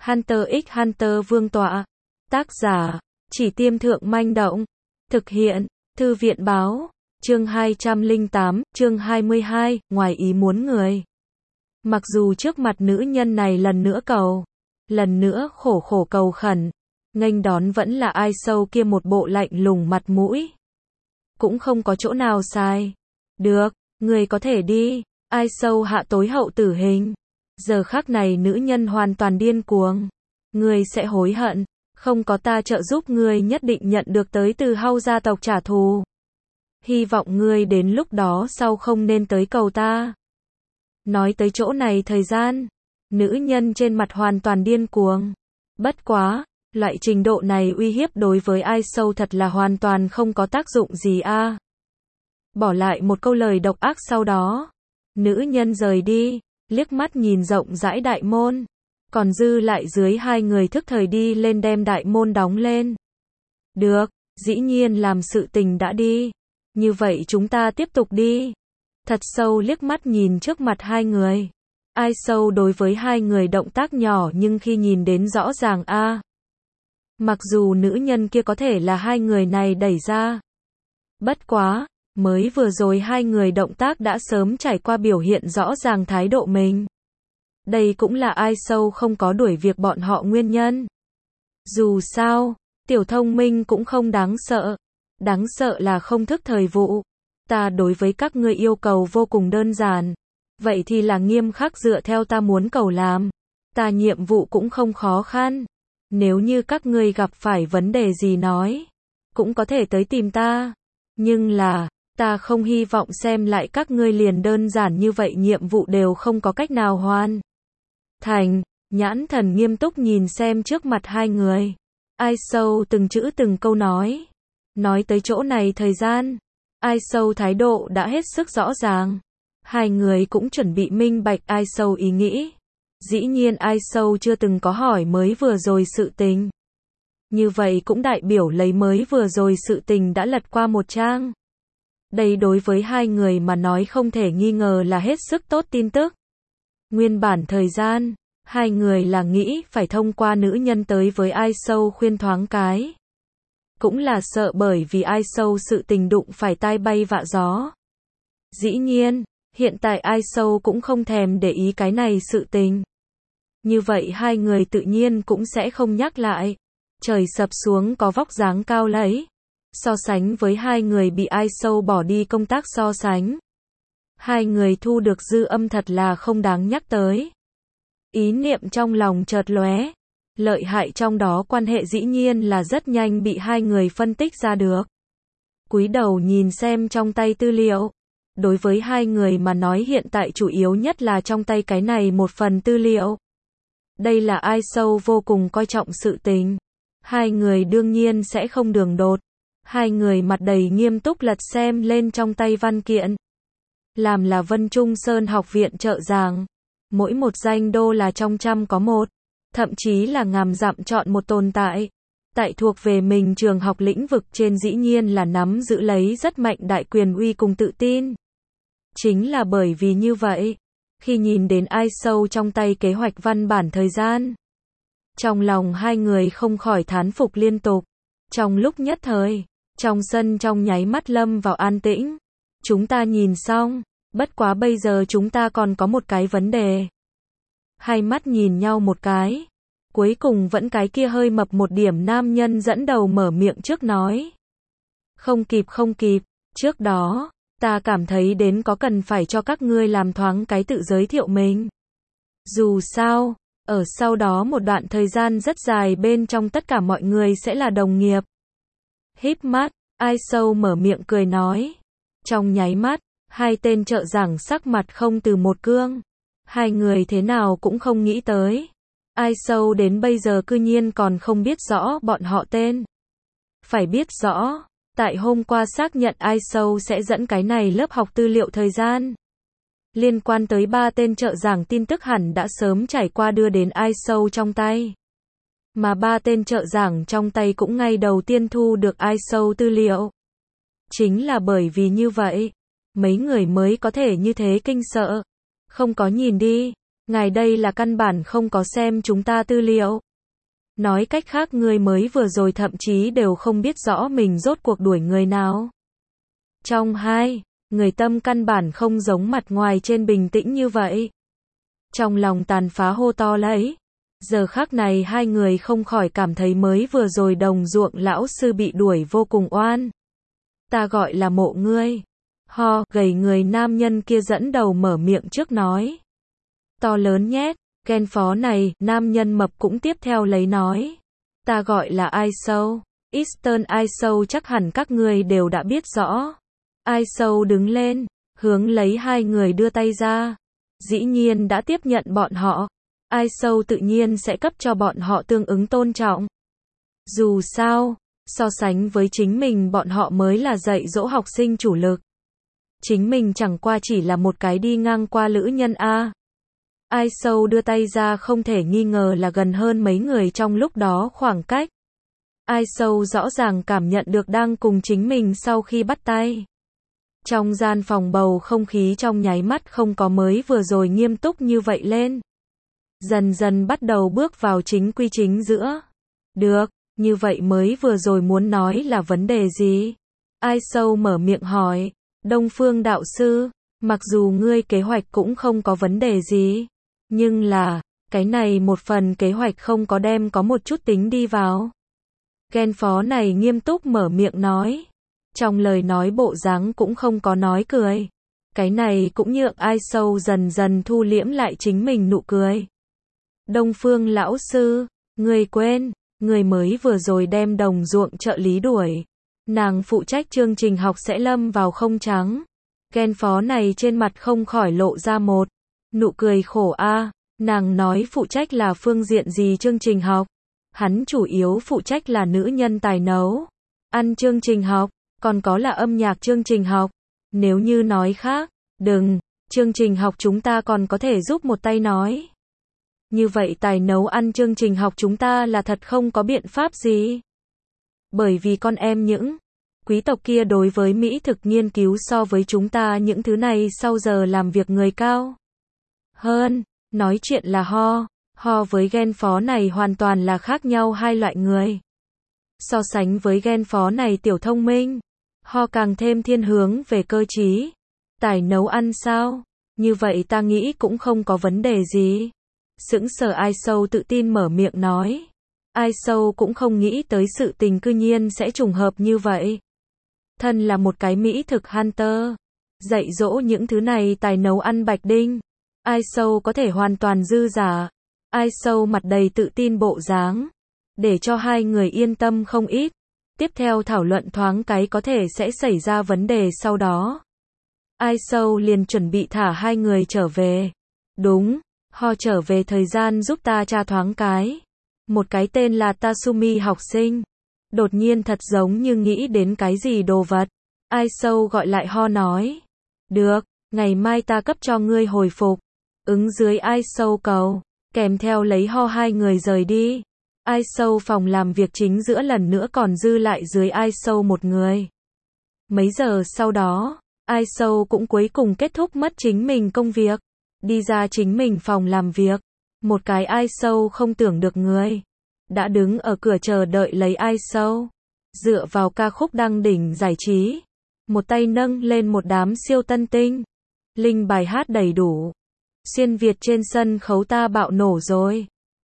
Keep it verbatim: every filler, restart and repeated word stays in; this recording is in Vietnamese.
Hunter x Hunter Vương tọa. Tác giả, Chỉ Tiêm Thượng Manh Động. Thực hiện, Thư viện Báo. Chương hai trăm lẻ tám, chương hai mươi hai, ngoài ý muốn người. Mặc dù trước mặt nữ nhân này lần nữa cầu, lần nữa khổ khổ cầu khẩn, nghênh đón vẫn là ai sâu kia một bộ lạnh lùng mặt mũi. Cũng không có chỗ nào sai. Được, người có thể đi. Ai sâu hạ tối hậu tử hình. Giờ khắc này nữ nhân hoàn toàn điên cuồng. Người sẽ hối hận. Không có ta trợ giúp người nhất định nhận được tới từ Hau gia tộc trả thù. Hy vọng ngươi đến lúc đó sau không nên tới cầu ta. Nói tới chỗ này thời gian, nữ nhân trên mặt hoàn toàn điên cuồng. Bất quá, loại trình độ này uy hiếp đối với ai sâu thật là hoàn toàn không có tác dụng gì a. À. Bỏ lại một câu lời độc ác sau đó, nữ nhân rời đi, liếc mắt nhìn rộng rãi đại môn, còn dư lại dưới hai người thức thời đi lên đem đại môn đóng lên. Được, dĩ nhiên làm sự tình đã đi. Như vậy chúng ta tiếp tục đi. Thật sâu liếc mắt nhìn trước mặt hai người. Ai sâu đối với hai người động tác nhỏ nhưng khi nhìn đến rõ ràng a. À. Mặc dù nữ nhân kia có thể là hai người này đẩy ra. Bất quá, mới vừa rồi hai người động tác đã sớm trải qua biểu hiện rõ ràng thái độ mình. Đây cũng là ai sâu không có đuổi việc bọn họ nguyên nhân. Dù sao, tiểu thông minh cũng không đáng sợ. Đáng sợ là không thức thời vụ. Ta đối với các ngươi yêu cầu vô cùng đơn giản. Vậy thì là nghiêm khắc dựa theo ta muốn cầu làm. Ta nhiệm vụ cũng không khó khăn. Nếu như các ngươi gặp phải vấn đề gì nói, cũng có thể tới tìm ta. Nhưng là, ta không hy vọng xem lại các ngươi liền đơn giản như vậy nhiệm vụ đều không có cách nào hoàn thành. Nhãn thần nghiêm túc nhìn xem trước mặt hai người. Ai sâu từng chữ từng câu nói. Nói tới chỗ này thời gian, ai sâu thái độ đã hết sức rõ ràng. Hai người cũng chuẩn bị minh bạch ai sâu ý nghĩ. Dĩ nhiên ai sâu chưa từng có hỏi mới vừa rồi sự tình. Như vậy cũng đại biểu lấy mới vừa rồi sự tình đã lật qua một trang. Đây đối với hai người mà nói không thể nghi ngờ là hết sức tốt tin tức. Nguyên bản thời gian, hai người là nghĩ phải thông qua nữ nhân tới với ai sâu khuyên thoáng cái. Cũng là sợ bởi vì ai sâu sự tình đụng phải tai bay vạ gió. Dĩ nhiên, hiện tại ai sâu cũng không thèm để ý cái này sự tình. Như vậy hai người tự nhiên cũng sẽ không nhắc lại. Trời sập xuống có vóc dáng cao lấy. So sánh với hai người bị ai sâu bỏ đi công tác so sánh. Hai người thu được dư âm thật là không đáng nhắc tới. Ý niệm trong lòng chợt lóe. Lợi hại trong đó quan hệ dĩ nhiên là rất nhanh bị hai người phân tích ra được. Cúi đầu nhìn xem trong tay tư liệu. Đối với hai người mà nói hiện tại chủ yếu nhất là trong tay cái này một phần tư liệu. Đây là ai sâu vô cùng coi trọng sự tình. Hai người đương nhiên sẽ không đường đột. Hai người mặt đầy nghiêm túc lật xem lên trong tay văn kiện. Làm là Vân Trung Sơn học viện trợ giảng. Mỗi một danh đô là trong trăm có một. Thậm chí là ngàn dặm chọn một tồn tại. Tại thuộc về mình trường học lĩnh vực trên dĩ nhiên là nắm giữ lấy rất mạnh đại quyền uy cùng tự tin. Chính là bởi vì như vậy, khi nhìn đến ai sâu trong tay kế hoạch văn bản thời gian, trong lòng hai người không khỏi thán phục liên tục. Trong lúc nhất thời, trong sân trong nháy mắt lâm vào an tĩnh. Chúng ta nhìn xong, bất quá bây giờ chúng ta còn có một cái vấn đề. Hai mắt nhìn nhau một cái. Cuối cùng vẫn cái kia hơi mập một điểm nam nhân dẫn đầu mở miệng trước nói. Không kịp không kịp, trước đó, ta cảm thấy đến có cần phải cho các ngươi làm thoáng cái tự giới thiệu mình. Dù sao, ở sau đó một đoạn thời gian rất dài bên trong tất cả mọi người sẽ là đồng nghiệp. Híp mắt, ai sâu mở miệng cười nói. Trong nháy mắt, hai tên trợ giảng sắc mặt không từ một cương. Hai người thế nào cũng không nghĩ tới. Ai sâu đến bây giờ cư nhiên còn không biết rõ bọn họ tên. Phải biết rõ, tại hôm qua xác nhận ai sâu sẽ dẫn cái này lớp học tư liệu thời gian. Liên quan tới ba tên trợ giảng tin tức hẳn đã sớm trải qua đưa đến ai sâu trong tay. Mà ba tên trợ giảng trong tay cũng ngay đầu tiên thu được ai sâu tư liệu. Chính là bởi vì như vậy, mấy người mới có thể như thế kinh sợ. Không có nhìn đi. Ngài đây là căn bản không có xem chúng ta tư liệu. Nói cách khác người mới vừa rồi thậm chí đều không biết rõ mình rốt cuộc đuổi người nào. Trong hai, người tâm căn bản không giống mặt ngoài trên bình tĩnh như vậy. Trong lòng tàn phá hô to lấy. Giờ khắc này hai người không khỏi cảm thấy mới vừa rồi đồng ruộng lão sư bị đuổi vô cùng oan. Ta gọi là mộ ngươi. Ho, gầy người nam nhân kia dẫn đầu mở miệng trước nói. To lớn nhét, ghen phó này, nam nhân mập cũng tiếp theo lấy nói. Ta gọi là ai sâu. Eastern ai sâu chắc hẳn các ngươi đều đã biết rõ. Ai sâu đứng lên, hướng lấy hai người đưa tay ra. Dĩ nhiên đã tiếp nhận bọn họ. Ai sâu tự nhiên sẽ cấp cho bọn họ tương ứng tôn trọng. Dù sao, so sánh với chính mình bọn họ mới là dạy dỗ học sinh chủ lực. Chính mình chẳng qua chỉ là một cái đi ngang qua lữ nhân A. Ai sâu đưa tay ra không thể nghi ngờ là gần hơn mấy người trong lúc đó khoảng cách. Ai sâu rõ ràng cảm nhận được đang cùng chính mình sau khi bắt tay. Trong gian phòng bầu không khí trong nháy mắt không có mới vừa rồi nghiêm túc như vậy lên. Dần dần bắt đầu bước vào chính quy chính giữa. Được, như vậy mới vừa rồi muốn nói là vấn đề gì? Ai sâu mở miệng hỏi. Đông Phương đạo sư, mặc dù ngươi kế hoạch cũng không có vấn đề gì. Nhưng là, cái này một phần kế hoạch không có đem có một chút tính đi vào. Ghen phó này nghiêm túc mở miệng nói. Trong lời nói bộ dáng cũng không có nói cười. Cái này cũng nhượng ai sâu dần dần thu liễm lại chính mình nụ cười. Đông Phương lão sư, người quên, người mới vừa rồi đem đồng ruộng trợ lý đuổi. Nàng phụ trách chương trình học sẽ lâm vào không trắng. Ghen phó này trên mặt không khỏi lộ ra một nụ cười khổ a. Nàng nói phụ trách là phương diện gì chương trình học. Hắn chủ yếu phụ trách là nữ nhân tài nấu. Ăn chương trình học, còn có là âm nhạc chương trình học. Nếu như nói khác, đừng, chương trình học chúng ta còn có thể giúp một tay nói. Như vậy tài nấu ăn chương trình học chúng ta là thật không có biện pháp gì. Bởi vì con em những quý tộc kia đối với mỹ thực nghiên cứu so với chúng ta những thứ này sau giờ làm việc người cao hơn. Nói chuyện là ho, ho với ghen phó này hoàn toàn là khác nhau hai loại người. So sánh với ghen phó này tiểu thông minh, ho càng thêm thiên hướng về cơ trí. Tài nấu ăn sao? Như vậy ta nghĩ cũng không có vấn đề gì. Sững sờ ai sâu tự tin mở miệng nói. Ai sâu cũng không nghĩ tới sự tình cư nhiên sẽ trùng hợp như vậy. Thân là một cái mỹ thực hunter, dạy dỗ những thứ này tài nấu ăn bạch đinh. Ai sâu có thể hoàn toàn dư giả. Ai sâu mặt đầy tự tin bộ dáng, để cho hai người yên tâm không ít. Tiếp theo thảo luận thoáng cái có thể sẽ xảy ra vấn đề sau đó. Ai sâu liền chuẩn bị thả hai người trở về. Đúng, ho trở về thời gian giúp ta tra thoáng cái. Một cái tên là Tasumi học sinh. Đột nhiên thật giống như nghĩ đến cái gì đồ vật. Ai sâu gọi lại ho nói. Được, ngày mai ta cấp cho ngươi hồi phục. Ứng dưới ai sâu cầu. Kèm theo lấy ho hai người rời đi. Ai sâu phòng làm việc chính giữa lần nữa còn dư lại dưới ai sâu một người. Mấy giờ sau đó, ai sâu cũng cuối cùng kết thúc mất chính mình công việc. Đi ra chính mình phòng làm việc. Một cái ai sâu không tưởng được người. Đã đứng ở cửa chờ đợi lấy ai sâu. Dựa vào ca khúc đăng đỉnh giải trí. Một tay nâng lên một đám siêu tân tinh. Linh bài hát đầy đủ. Xuyên Việt trên sân khấu ta bạo nổ rồi.